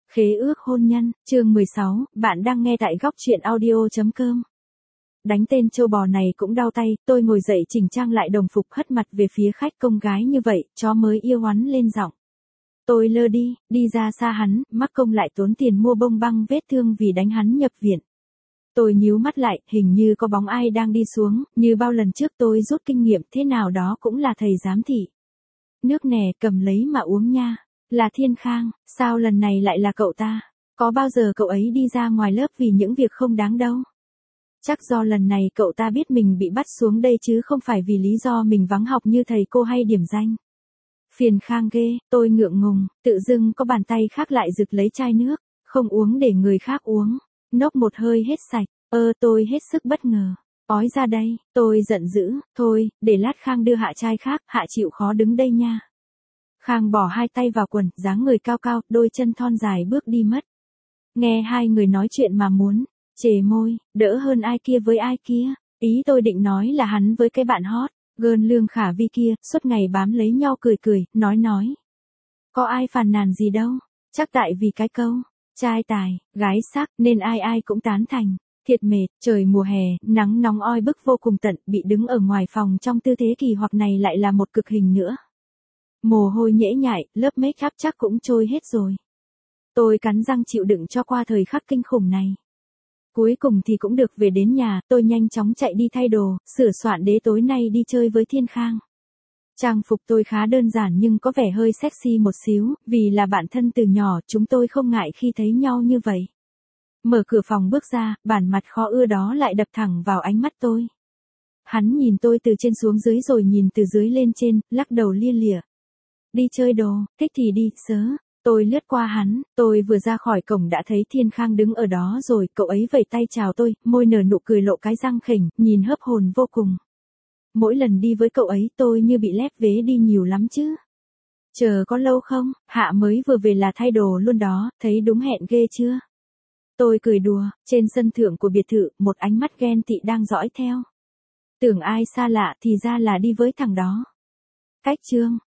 Khế ước hôn nhân, chương 16, bạn đang nghe tại góc truyện audio.com. Đánh tên châu bò này cũng đau tay, tôi ngồi dậy chỉnh trang lại đồng phục hất mặt về phía khách công gái như vậy, chó mới yêu oắn lên giọng. Tôi lơ đi ra xa hắn, mắc công lại tốn tiền mua bông băng vết thương vì đánh hắn nhập viện. Tôi nhíu mắt lại, hình như có bóng ai đang đi xuống, như bao lần trước tôi rút kinh nghiệm thế nào đó cũng là thầy giám thị. Nước nè, cầm lấy mà uống nha. Là Thiên Khang, sao lần này lại là cậu ta? Có bao giờ cậu ấy đi ra ngoài lớp vì những việc không đáng đâu? Chắc do lần này cậu ta biết mình bị bắt xuống đây chứ không phải vì lý do mình vắng học như thầy cô hay điểm danh. Phiền Khang ghê, tôi ngượng ngùng, tự dưng có bàn tay khác lại giựt lấy chai nước, không uống để người khác uống. Nốc một hơi hết sạch, tôi hết sức bất ngờ. Ói ra đây, tôi giận dữ, thôi, để lát Khang đưa Hạ chai khác, Hạ chịu khó đứng đây nha. Khang bỏ hai tay vào quần, dáng người cao cao, đôi chân thon dài bước đi mất. Nghe hai người nói chuyện mà muốn chề môi, đỡ hơn ai kia với ai kia. Ý tôi định nói là hắn với cái bạn hot, gơn Lương Khả Vi kia, suốt ngày bám lấy nhau cười, nói. Có ai phàn nàn gì đâu, chắc tại vì cái câu, trai tài, gái sắc, nên ai cũng tán thành. Thiệt mệt, trời mùa hè, nắng nóng oi bức vô cùng tận, bị đứng ở ngoài phòng trong tư thế kỳ hoặc này lại là một cực hình nữa. Mồ hôi nhễ nhại, lớp make up chắc cũng trôi hết rồi. Tôi cắn răng chịu đựng cho qua thời khắc kinh khủng này. Cuối cùng thì cũng được về đến nhà, tôi nhanh chóng chạy đi thay đồ, sửa soạn để tối nay đi chơi với Thiên Khang. Trang phục tôi khá đơn giản nhưng có vẻ hơi sexy một xíu, vì là bạn thân từ nhỏ, chúng tôi không ngại khi thấy nhau như vậy. Mở cửa phòng bước ra, bản mặt khó ưa đó lại đập thẳng vào ánh mắt tôi. Hắn nhìn tôi từ trên xuống dưới rồi nhìn từ dưới lên trên, lắc đầu lia lịa. Đi chơi đồ, thích thì đi, sớ. Tôi lướt qua hắn, tôi vừa ra khỏi cổng đã thấy Thiên Khang đứng ở đó rồi, cậu ấy vẫy tay chào tôi, môi nở nụ cười lộ cái răng khỉnh, nhìn hớp hồn vô cùng. Mỗi lần đi với cậu ấy tôi như bị lép vế đi nhiều lắm chứ. Chờ có lâu không, Hạ mới vừa về là thay đồ luôn đó, thấy đúng hẹn ghê chưa? Tôi cười đùa, trên sân thượng của biệt thự, một ánh mắt ghen tị đang dõi theo. Tưởng ai xa lạ thì ra là đi với thằng đó. Cách chương.